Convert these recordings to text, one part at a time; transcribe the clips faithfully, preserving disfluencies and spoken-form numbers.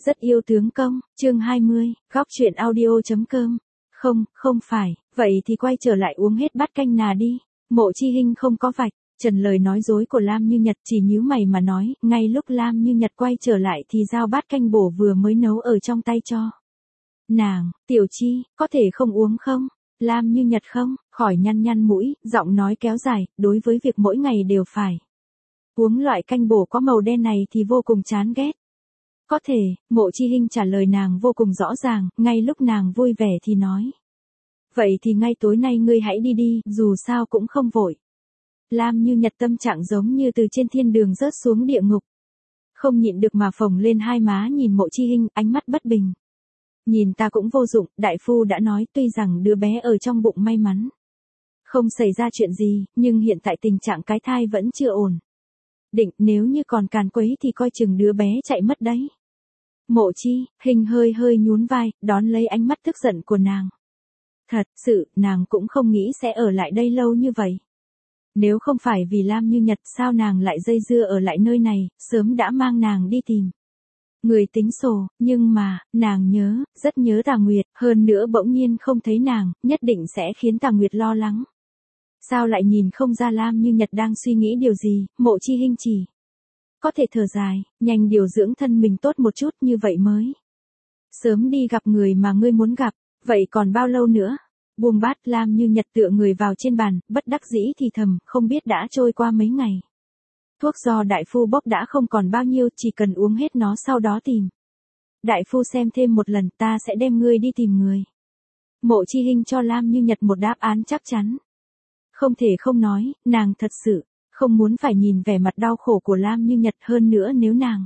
Rất yêu tướng công, chương hai mươi, góc truyện audio.com. Không, không phải, vậy thì quay trở lại uống hết bát canh nà đi. Mộ Chi Hinh không có vạch trần lời nói dối của Lam Như Nhật, chỉ nhíu mày mà nói, ngay lúc Lam Như Nhật quay trở lại thì giao bát canh bổ vừa mới nấu ở trong tay cho nàng. Tiểu Chi, có thể không uống không? Lam Như Nhật không khỏi nhăn nhăn mũi, giọng nói kéo dài, đối với việc mỗi ngày đều phải uống loại canh bổ có màu đen này thì vô cùng chán ghét. Có thể, Mộ Chi Hinh trả lời nàng vô cùng rõ ràng, ngay lúc nàng vui vẻ thì nói. Vậy thì ngay tối nay ngươi hãy đi đi, dù sao cũng không vội. Lam Như Nhật tâm trạng giống như từ trên thiên đường rớt xuống địa ngục. Không nhịn được mà phồng lên hai má nhìn Mộ Chi Hinh, ánh mắt bất bình. Nhìn ta cũng vô dụng, đại phu đã nói tuy rằng đứa bé ở trong bụng may mắn không xảy ra chuyện gì, nhưng hiện tại tình trạng cái thai vẫn chưa ổn định, nếu như còn càn quấy thì coi chừng đứa bé chạy mất đấy. Mộ Chi Hinh hơi hơi nhún vai, đón lấy ánh mắt tức giận của nàng. Thật sự, nàng cũng không nghĩ sẽ ở lại đây lâu như vậy. Nếu không phải vì Lam Như Nhật, sao nàng lại dây dưa ở lại nơi này, sớm đã mang nàng đi tìm người tính sổ, nhưng mà, nàng nhớ, rất nhớ Tà Nguyệt, hơn nữa bỗng nhiên không thấy nàng, nhất định sẽ khiến Tà Nguyệt lo lắng. Sao lại nhìn không ra Lam Như Nhật đang suy nghĩ điều gì, Mộ Chi Hinh chỉ có thể thở dài, nhanh điều dưỡng thân mình tốt một chút, như vậy mới sớm đi gặp người mà ngươi muốn gặp. Vậy còn bao lâu nữa? Buông bát, Lam Như Nhật tựa người vào trên bàn, bất đắc dĩ thì thầm, không biết đã trôi qua mấy ngày. Thuốc do đại phu bốc đã không còn bao nhiêu, chỉ cần uống hết nó sau đó tìm đại phu xem thêm một lần, ta sẽ đem ngươi đi tìm người. Mộ Chi Hinh cho Lam Như Nhật một đáp án chắc chắn. Không thể không nói, nàng thật sự không muốn phải nhìn vẻ mặt đau khổ của Lam Như Nhật, hơn nữa nếu nàng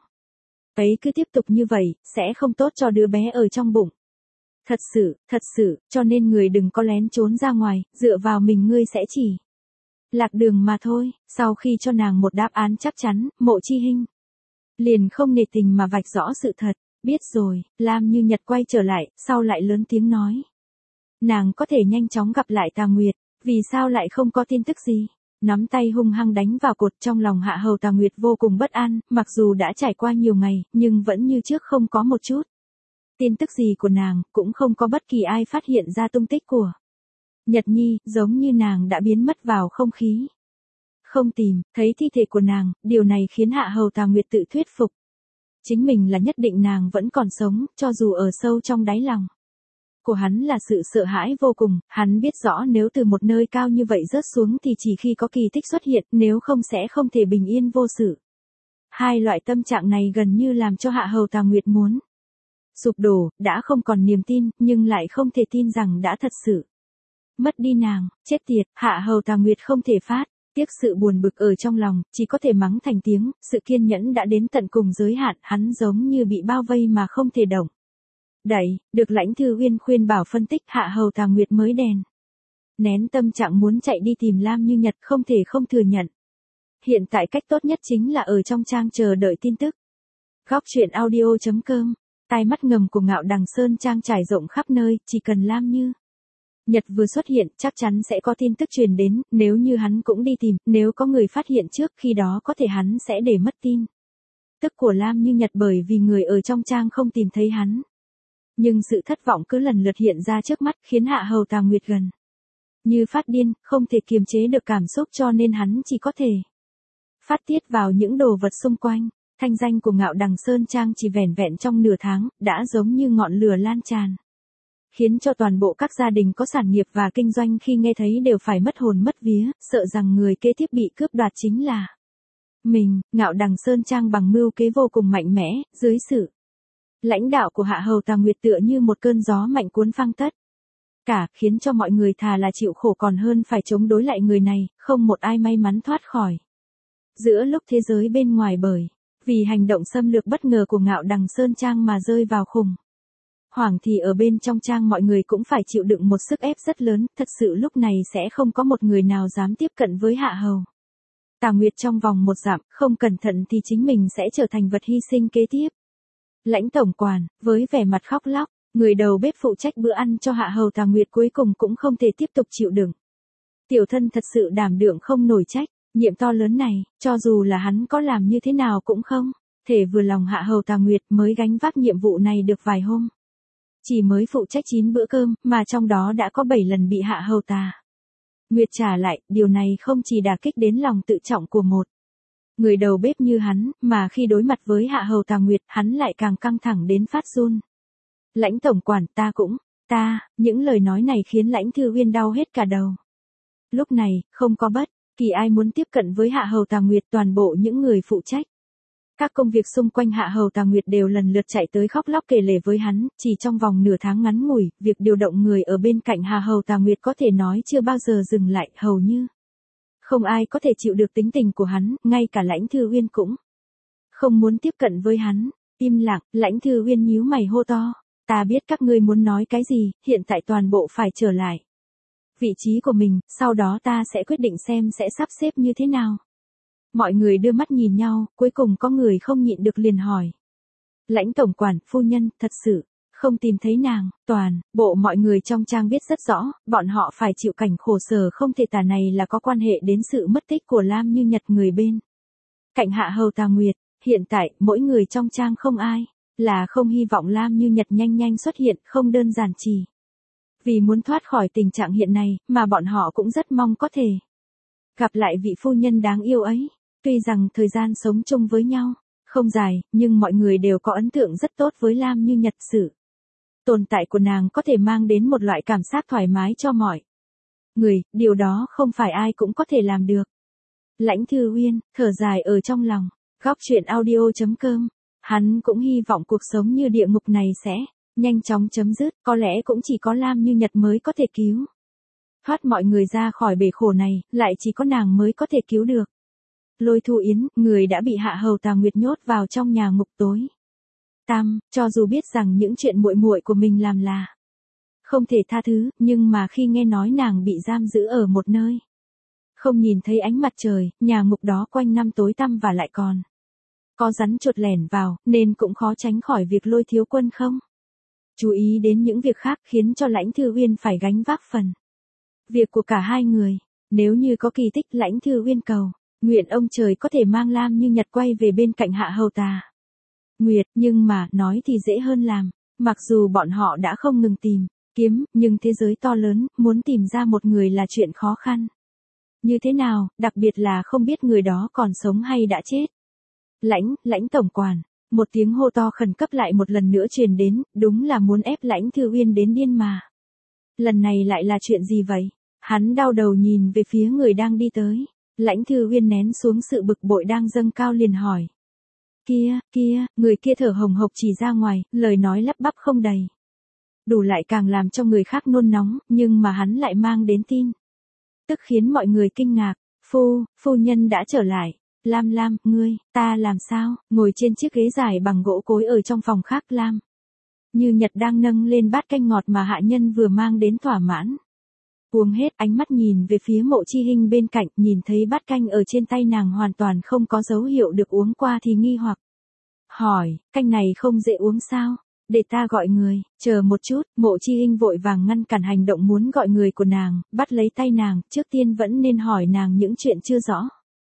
ấy cứ tiếp tục như vậy, sẽ không tốt cho đứa bé ở trong bụng. Thật sự, thật sự, cho nên người đừng có lén trốn ra ngoài, dựa vào mình ngươi sẽ chỉ lạc đường mà thôi. Sau khi cho nàng một đáp án chắc chắn, Mộ Chi Hinh liền không nề tình mà vạch rõ sự thật. Biết rồi, Lam Như Nhật quay trở lại, sau lại lớn tiếng nói. Nàng có thể nhanh chóng gặp lại Tà Nguyệt, vì sao lại không có tin tức gì? Nắm tay hung hăng đánh vào cột, trong lòng Hạ Hầu Tà Nguyệt vô cùng bất an, mặc dù đã trải qua nhiều ngày, nhưng vẫn như trước không có một chút tin tức gì của nàng, cũng không có bất kỳ ai phát hiện ra tung tích của Nhật Nhi, giống như nàng đã biến mất vào không khí. Không tìm thấy thi thể của nàng, điều này khiến Hạ Hầu Tà Nguyệt tự thuyết phục chính mình là nhất định nàng vẫn còn sống, cho dù ở sâu trong đáy lòng của hắn là sự sợ hãi vô cùng. Hắn biết rõ nếu từ một nơi cao như vậy rớt xuống thì chỉ khi có kỳ tích xuất hiện, nếu không sẽ không thể bình yên vô sự. Hai loại tâm trạng này gần như làm cho Hạ Hầu Tà Nguyệt muốn sụp đổ, đã không còn niềm tin, nhưng lại không thể tin rằng đã thật sự mất đi nàng. Chết tiệt, Hạ Hầu Tà Nguyệt không thể phát tiếc sự buồn bực ở trong lòng, chỉ có thể mắng thành tiếng, sự kiên nhẫn đã đến tận cùng giới hạn, hắn giống như bị bao vây mà không thể động đẩy. Được Lãnh Thư Uyên khuyên bảo phân tích, Hạ Hầu Tà Nguyệt mới đèn nén tâm trạng muốn chạy đi tìm Lam Như Nhật, không thể không thừa nhận. Hiện tại cách tốt nhất chính là ở trong trang chờ đợi tin tức. Góc truyện audio.com. Tai mắt ngầm của Ngạo Đằng Sơn Trang trải rộng khắp nơi, chỉ cần Lam Như Nhật vừa xuất hiện, chắc chắn sẽ có tin tức truyền đến, nếu như hắn cũng đi tìm, nếu có người phát hiện trước, khi đó có thể hắn sẽ để mất tin tức của Lam Như Nhật bởi vì người ở trong trang không tìm thấy hắn. Nhưng sự thất vọng cứ lần lượt hiện ra trước mắt, khiến Hạ Hầu Tà Nguyệt gần như phát điên, không thể kiềm chế được cảm xúc, cho nên hắn chỉ có thể phát tiết vào những đồ vật xung quanh. Thanh danh của Ngạo Đằng Sơn Trang chỉ vẻn vẹn trong nửa tháng, đã giống như ngọn lửa lan tràn, khiến cho toàn bộ các gia đình có sản nghiệp và kinh doanh khi nghe thấy đều phải mất hồn mất vía, sợ rằng người kế tiếp bị cướp đoạt chính là mình. Ngạo Đằng Sơn Trang bằng mưu kế vô cùng mạnh mẽ, dưới sự lãnh đạo của Hạ Hầu Tà Nguyệt tựa như một cơn gió mạnh cuốn phăng tất cả, khiến cho mọi người thà là chịu khổ còn hơn phải chống đối lại người này, không một ai may mắn thoát khỏi. Giữa lúc thế giới bên ngoài bởi vì hành động xâm lược bất ngờ của Ngạo Đằng Sơn Trang mà rơi vào khủng hoảng, thì ở bên trong trang mọi người cũng phải chịu đựng một sức ép rất lớn, thật sự lúc này sẽ không có một người nào dám tiếp cận với Hạ Hầu Tà Nguyệt trong vòng một dặm, không cẩn thận thì chính mình sẽ trở thành vật hy sinh kế tiếp. Lãnh tổng quản, với vẻ mặt khóc lóc, người đầu bếp phụ trách bữa ăn cho Hạ Hầu Tà Nguyệt cuối cùng cũng không thể tiếp tục chịu đựng. Tiểu thân thật sự đảm đương không nổi trách nhiệm to lớn này, cho dù là hắn có làm như thế nào cũng không Thể vừa lòng Hạ Hầu Tà Nguyệt mới gánh vác nhiệm vụ này được vài hôm. Chỉ mới phụ trách chín bữa cơm, mà trong đó đã có bảy lần bị Hạ Hầu Tà Nguyệt trả lại, điều này không chỉ đả kích đến lòng tự trọng của một người đầu bếp như hắn, mà khi đối mặt với Hạ Hầu Tà Nguyệt, hắn lại càng căng thẳng đến phát run. Lãnh tổng quản, ta cũng, ta, những lời nói này khiến Lãnh Thư Uyên đau hết cả đầu. Lúc này, không có bất kỳ ai muốn tiếp cận với Hạ Hầu Tà Nguyệt, toàn bộ những người phụ trách các công việc xung quanh Hạ Hầu Tà Nguyệt đều lần lượt chạy tới khóc lóc kể lể với hắn, chỉ trong vòng nửa tháng ngắn ngủi, việc điều động người ở bên cạnh Hạ Hầu Tà Nguyệt có thể nói chưa bao giờ dừng lại, hầu như không ai có thể chịu được tính tình của hắn, ngay cả Lãnh Thư Uyên cũng không muốn tiếp cận với hắn. Im lặng, Lãnh Thư Uyên nhíu mày hô to, ta biết các ngươi muốn nói cái gì, hiện tại toàn bộ phải trở lại vị trí của mình, sau đó ta sẽ quyết định xem sẽ sắp xếp như thế nào. Mọi người đưa mắt nhìn nhau, cuối cùng có người không nhịn được liền hỏi. Lãnh tổng quản, phu nhân, thật sự không tìm thấy nàng. Toàn bộ mọi người trong trang biết rất rõ, bọn họ phải chịu cảnh khổ sở không thể tả này là có quan hệ đến sự mất tích của Lam Như Nhật, người bên cạnh Hạ Hầu Tà Nguyệt. Hiện tại, mỗi người trong trang không ai là không hy vọng Lam Như Nhật nhanh nhanh xuất hiện, không đơn giản chỉ vì muốn thoát khỏi tình trạng hiện này, mà bọn họ cũng rất mong có thể gặp lại vị phu nhân đáng yêu ấy. Tuy rằng thời gian sống chung với nhau không dài, nhưng mọi người đều có ấn tượng rất tốt với Lam Như Nhật. Sự tồn tại của nàng có thể mang đến một loại cảm giác thoải mái cho mọi người, điều đó không phải ai cũng có thể làm được. Lãnh Thư Uyên thở dài ở trong lòng. Góc truyện audio chấm com. Hắn cũng hy vọng cuộc sống như địa ngục này sẽ nhanh chóng chấm dứt, có lẽ cũng chỉ có Lam Như Nhật mới có thể cứu thoát mọi người ra khỏi bể khổ này, lại chỉ có nàng mới có thể cứu được. Lôi Thu Yến, người đã bị Hạ Hầu Tà Nguyệt nhốt vào trong nhà ngục tối tăm, cho dù biết rằng những chuyện muội muội của mình làm là không thể tha thứ, nhưng mà khi nghe nói nàng bị giam giữ ở một nơi không nhìn thấy ánh mặt trời, nhà ngục đó quanh năm tối tăm và lại còn có rắn chuột lẻn vào, nên cũng khó tránh khỏi việc Lôi thiếu quân không chú ý đến những việc khác, khiến cho Lãnh Thư Uyên phải gánh vác phần việc của cả hai người. Nếu như có kỳ tích, Lãnh Thư Uyên cầu nguyện ông trời có thể mang Lam Như Nhật quay về bên cạnh Hạ Hầu Tà Nguyệt, nhưng mà, nói thì dễ hơn làm. Mặc dù bọn họ đã không ngừng tìm kiếm, nhưng thế giới to lớn, muốn tìm ra một người là chuyện khó khăn như thế nào, đặc biệt là không biết người đó còn sống hay đã chết. Lãnh, Lãnh tổng quản, một tiếng hô to khẩn cấp lại một lần nữa truyền đến, đúng là muốn ép Lãnh Thư Uyên đến điên mà. Lần này lại là chuyện gì vậy? Hắn đau đầu nhìn về phía người đang đi tới. Lãnh Thư Uyên nén xuống sự bực bội đang dâng cao liền hỏi. Kia, kia, người kia thở hồng hộc chỉ ra ngoài, lời nói lắp bắp không đầy đủ lại càng làm cho người khác nôn nóng, nhưng mà hắn lại mang đến tin tức khiến mọi người kinh ngạc. Phu, phu nhân đã trở lại. Lam Lam, ngươi, ta làm sao? Ngồi trên chiếc ghế dài bằng gỗ cối ở trong phòng khác, Lam Như Nhật đang nâng lên bát canh ngọt mà hạ nhân vừa mang đến thỏa mãn uống hết, ánh mắt nhìn về phía Mộ Chi Hinh bên cạnh, nhìn thấy bát canh ở trên tay nàng hoàn toàn không có dấu hiệu được uống qua thì nghi hoặc hỏi, canh này không dễ uống sao? Để ta gọi người. Chờ một chút. Mộ Chi Hinh vội vàng ngăn cản hành động muốn gọi người của nàng, bắt lấy tay nàng, trước tiên vẫn nên hỏi nàng những chuyện chưa rõ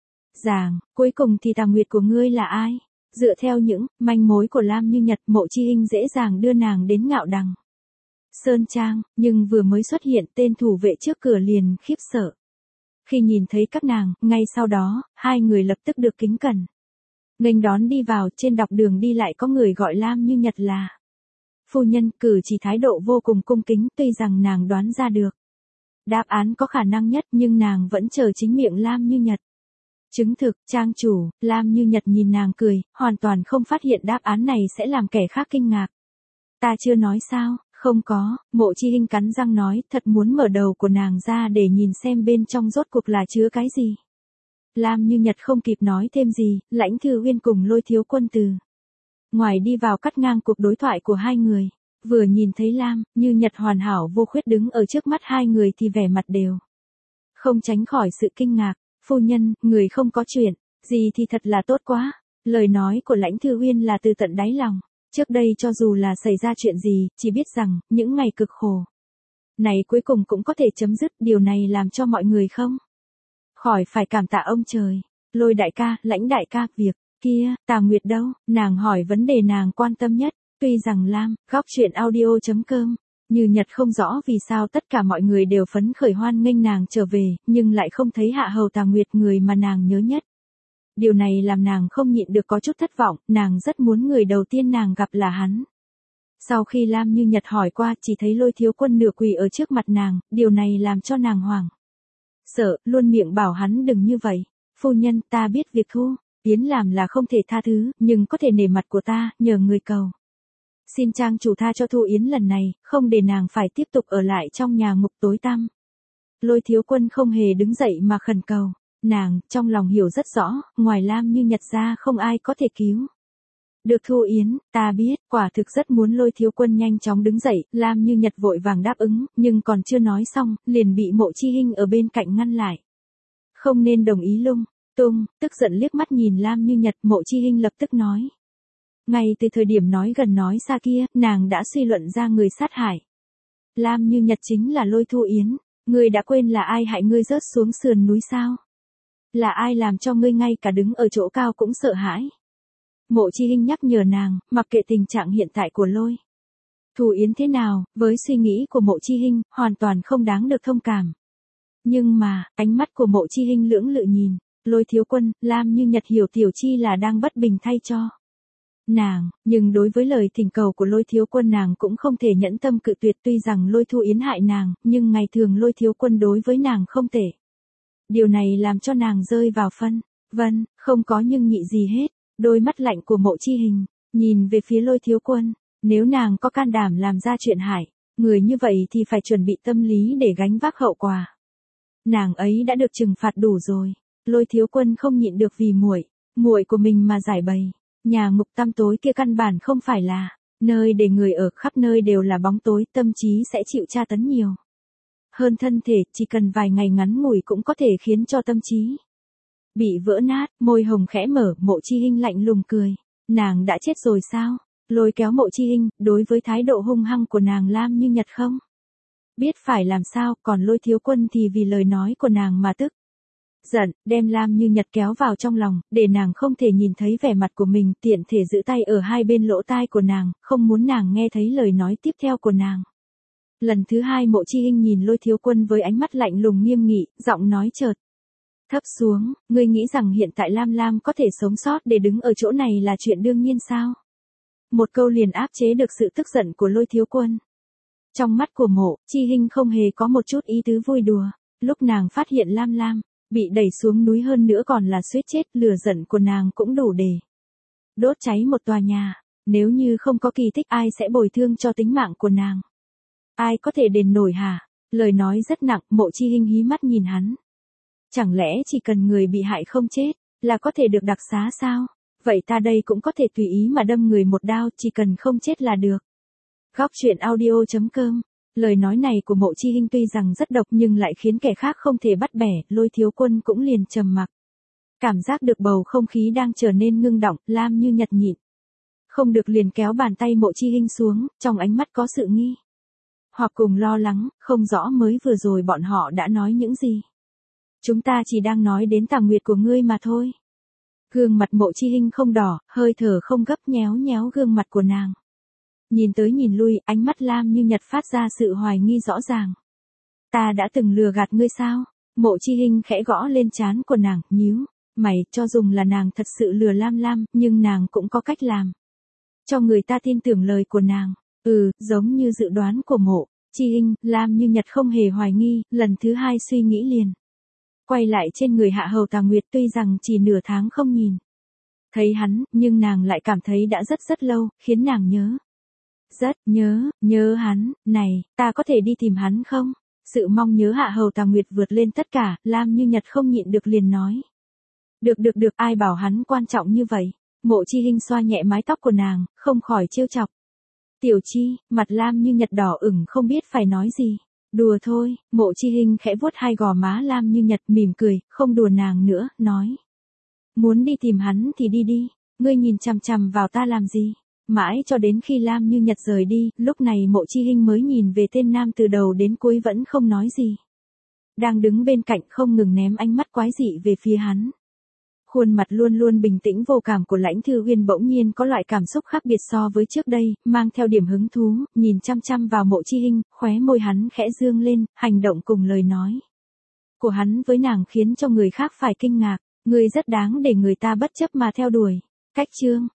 ràng. Cuối cùng thì Tà Nguyệt của ngươi là ai? Dựa theo những manh mối của Lam Như Nhật, Mộ Chi Hinh dễ dàng đưa nàng đến Ngạo Đằng Sơn Trang, nhưng vừa mới xuất hiện, tên thủ vệ trước cửa liền khiếp sợ. Khi nhìn thấy các nàng, ngay sau đó, hai người lập tức được kính cẩn nghênh đón đi vào. Trên dọc đường đi lại có người gọi Lam Như Nhật là phu nhân, cử chỉ thái độ vô cùng cung kính. Tuy rằng nàng đoán ra được đáp án có khả năng nhất, nhưng nàng vẫn chờ chính miệng Lam Như Nhật chứng thực. Trang chủ. Lam Như Nhật nhìn nàng cười, hoàn toàn không phát hiện đáp án này sẽ làm kẻ khác kinh ngạc. Ta chưa nói sao? Không có. Mộ Chi Hinh cắn răng nói, thật muốn mở đầu của nàng ra để nhìn xem bên trong rốt cuộc là chứa cái gì. Lam Như Nhật không kịp nói thêm gì, Lãnh Thư Uyên cùng Lôi thiếu quân từ ngoài đi vào cắt ngang cuộc đối thoại của hai người. Vừa nhìn thấy Lam Như Nhật hoàn hảo vô khuyết đứng ở trước mắt hai người thì vẻ mặt đều không tránh khỏi sự kinh ngạc. Phu nhân, người không có chuyện gì thì thật là tốt quá. Lời nói của Lãnh Thư Uyên là từ tận đáy lòng. Trước đây cho dù là xảy ra chuyện gì, chỉ biết rằng, những ngày cực khổ này cuối cùng cũng có thể chấm dứt, điều này làm cho mọi người không khỏi phải cảm tạ ông trời. Lôi đại ca, Lãnh đại ca, việc Kia, Tà Nguyệt đâu? Nàng hỏi vấn đề nàng quan tâm nhất. Tuy rằng Lam, góc chuyện audio.com, Như Nhật không rõ vì sao tất cả mọi người đều phấn khởi hoan nghênh nàng trở về, nhưng lại không thấy hạ hầu Tà Nguyệt người mà nàng nhớ nhất. Điều này làm nàng không nhịn được có chút thất vọng, nàng rất muốn người đầu tiên nàng gặp là hắn. Sau khi Lam Như Nhật hỏi qua, chỉ thấy Lôi Thiếu Quân nửa quỳ ở trước mặt nàng, điều này làm cho nàng hoảng sợ, luôn miệng bảo hắn đừng như vậy. Phu nhân, ta biết việc Thu Yến làm là không thể tha thứ, nhưng có thể nể mặt của ta, nhờ người cầu. Xin trang chủ tha cho Thu Yến lần này, không để nàng phải tiếp tục ở lại trong nhà ngục tối tăm. Lôi Thiếu Quân không hề đứng dậy mà khẩn cầu. Nàng, trong lòng hiểu rất rõ, ngoài Lam Như Nhật ra không ai có thể cứu được Thu Yến. Ta biết, quả thực rất muốn Lôi Thiếu Quân nhanh chóng đứng dậy, Lam Như Nhật vội vàng đáp ứng, nhưng còn chưa nói xong, liền bị Mộ Chi Hinh ở bên cạnh ngăn lại. Không nên đồng ý lung tung, tức giận liếc mắt nhìn Lam Như Nhật, Mộ Chi Hinh lập tức nói. Ngay từ thời điểm nói gần nói xa kia, nàng đã suy luận ra người sát hại Lam Như Nhật chính là Lôi Thu Yến. Ngươi đã quên là ai hại ngươi rớt xuống sườn núi sao? Là ai làm cho ngươi ngay cả đứng ở chỗ cao cũng sợ hãi? Mộ Chi Hinh nhắc nhở nàng, mặc kệ tình trạng hiện tại của Lôi Thu Yến thế nào, với suy nghĩ của Mộ Chi Hinh, hoàn toàn không đáng được thông cảm. Nhưng mà, ánh mắt của Mộ Chi Hinh lưỡng lự nhìn, Lôi Thiếu Quân, Lam Như Nhật hiểu Tiểu Chi là đang bất bình thay cho nàng, nhưng đối với lời thỉnh cầu của Lôi Thiếu Quân nàng cũng không thể nhẫn tâm cự tuyệt. Tuy rằng Lôi Thu Yến hại nàng, nhưng ngày thường Lôi Thiếu Quân đối với nàng không tệ. Điều này làm cho nàng rơi vào phân vân, không có nhưng nhị gì hết. Đôi mắt lạnh của Mộ Chi Hinh nhìn về phía Lôi Thiếu Quân, nếu nàng có can đảm làm ra chuyện hại người như vậy thì phải chuẩn bị tâm lý để gánh vác hậu quả. Nàng ấy đã được trừng phạt đủ rồi. Lôi Thiếu Quân không nhịn được vì muội muội của mình mà giải bày. Nhà ngục tăm tối kia căn bản không phải là nơi để người ở, khắp nơi đều là bóng tối, tâm trí sẽ chịu tra tấn nhiều hơn thân thể, chỉ cần vài ngày ngắn ngủi cũng có thể khiến cho tâm trí bị vỡ nát. Môi hồng khẽ mở, Mộ Chi Hinh lạnh lùng cười. Nàng đã chết rồi sao? Lôi kéo Mộ Chi Hinh, đối với thái độ hung hăng của nàng Lam Như Nhật không biết phải làm sao, còn Lôi Thiếu Quân thì vì lời nói của nàng mà tức giận, đem Lam Như Nhật kéo vào trong lòng, để nàng không thể nhìn thấy vẻ mặt của mình, tiện thể giữ tay ở hai bên lỗ tai của nàng, không muốn nàng nghe thấy lời nói tiếp theo của nàng. Lần thứ hai Mộ Chi Hinh nhìn Lôi Thiếu Quân với ánh mắt lạnh lùng nghiêm nghị, giọng nói chợt thấp xuống, ngươi nghĩ rằng hiện tại Lam Lam có thể sống sót để đứng ở chỗ này là chuyện đương nhiên sao? Một câu liền áp chế được sự tức giận của Lôi Thiếu Quân. Trong mắt của Mộ Chi Hinh không hề có một chút ý tứ vui đùa, lúc nàng phát hiện Lam Lam bị đẩy xuống núi hơn nữa còn là suýt chết, lửa giận của nàng cũng đủ để đốt cháy một tòa nhà. Nếu như không có kỳ tích ai sẽ bồi thương cho tính mạng của nàng? Ai có thể đền nổi hả? Lời nói rất nặng, Mộ Chi Hinh hí mắt nhìn hắn. Chẳng lẽ chỉ cần người bị hại không chết, là có thể được đặc xá sao? Vậy ta đây cũng có thể tùy ý mà đâm người một đao, chỉ cần không chết là được. Góc chuyện audio.com. Lời nói này của Mộ Chi Hinh tuy rằng rất độc nhưng lại khiến kẻ khác không thể bắt bẻ, Lôi Thiếu Quân cũng liền trầm mặc. Cảm giác được bầu không khí đang trở nên ngưng đọng, Lam Như Nhật nhịn không được liền kéo bàn tay Mộ Chi Hinh xuống, trong ánh mắt có sự nghi hoặc cùng lo lắng, không rõ mới vừa rồi bọn họ đã nói những gì. Chúng ta chỉ đang nói đến Tà Nguyệt của ngươi mà thôi. Gương mặt Mộ Chi Hinh không đỏ, hơi thở không gấp, nhéo nhéo gương mặt của nàng. Nhìn tới nhìn lui, ánh mắt Lam Như Nhật phát ra sự hoài nghi rõ ràng. Ta đã từng lừa gạt ngươi sao? Mộ Chi Hinh khẽ gõ lên trán của nàng, nhíu mày, cho dùng là nàng thật sự lừa Lam Lam, nhưng nàng cũng có cách làm cho người ta tin tưởng lời của nàng. Ừ, giống như dự đoán của Mộ Chi Hinh, Lam Như Nhật không hề hoài nghi, lần thứ hai suy nghĩ liền quay lại trên người hạ hầu Tà Nguyệt. Tuy rằng chỉ nửa tháng không nhìn thấy hắn, nhưng nàng lại cảm thấy đã rất rất lâu, khiến nàng nhớ. Rất nhớ, nhớ hắn. Này, ta có thể đi tìm hắn không? Sự mong nhớ hạ hầu Tà Nguyệt vượt lên tất cả, Lam Như Nhật không nhịn được liền nói. Được được được, ai bảo hắn quan trọng như vậy? Mộ Chi Hinh xoa nhẹ mái tóc của nàng, không khỏi trêu chọc. Tiểu Chi, mặt Lam Như Nhật đỏ ửng không biết phải nói gì. Đùa thôi, Mộ Chi Hinh khẽ vuốt hai gò má Lam Như Nhật, mỉm cười, không đùa nàng nữa, nói. Muốn đi tìm hắn thì đi đi, ngươi nhìn chằm chằm vào ta làm gì? Mãi cho đến khi Lam Như Nhật rời đi, lúc này Mộ Chi Hinh mới nhìn về tên nam từ đầu đến cuối vẫn không nói gì. Đang đứng bên cạnh không ngừng ném ánh mắt quái dị về phía hắn. Khuôn mặt luôn luôn bình tĩnh vô cảm của Lãnh Thư Uyên bỗng nhiên có loại cảm xúc khác biệt so với trước đây, mang theo điểm hứng thú, nhìn chăm chăm vào Mộ Chi Hinh, khóe môi hắn khẽ dương lên, hành động cùng lời nói của hắn với nàng khiến cho người khác phải kinh ngạc, ngươi rất đáng để người ta bất chấp mà theo đuổi. Cách chương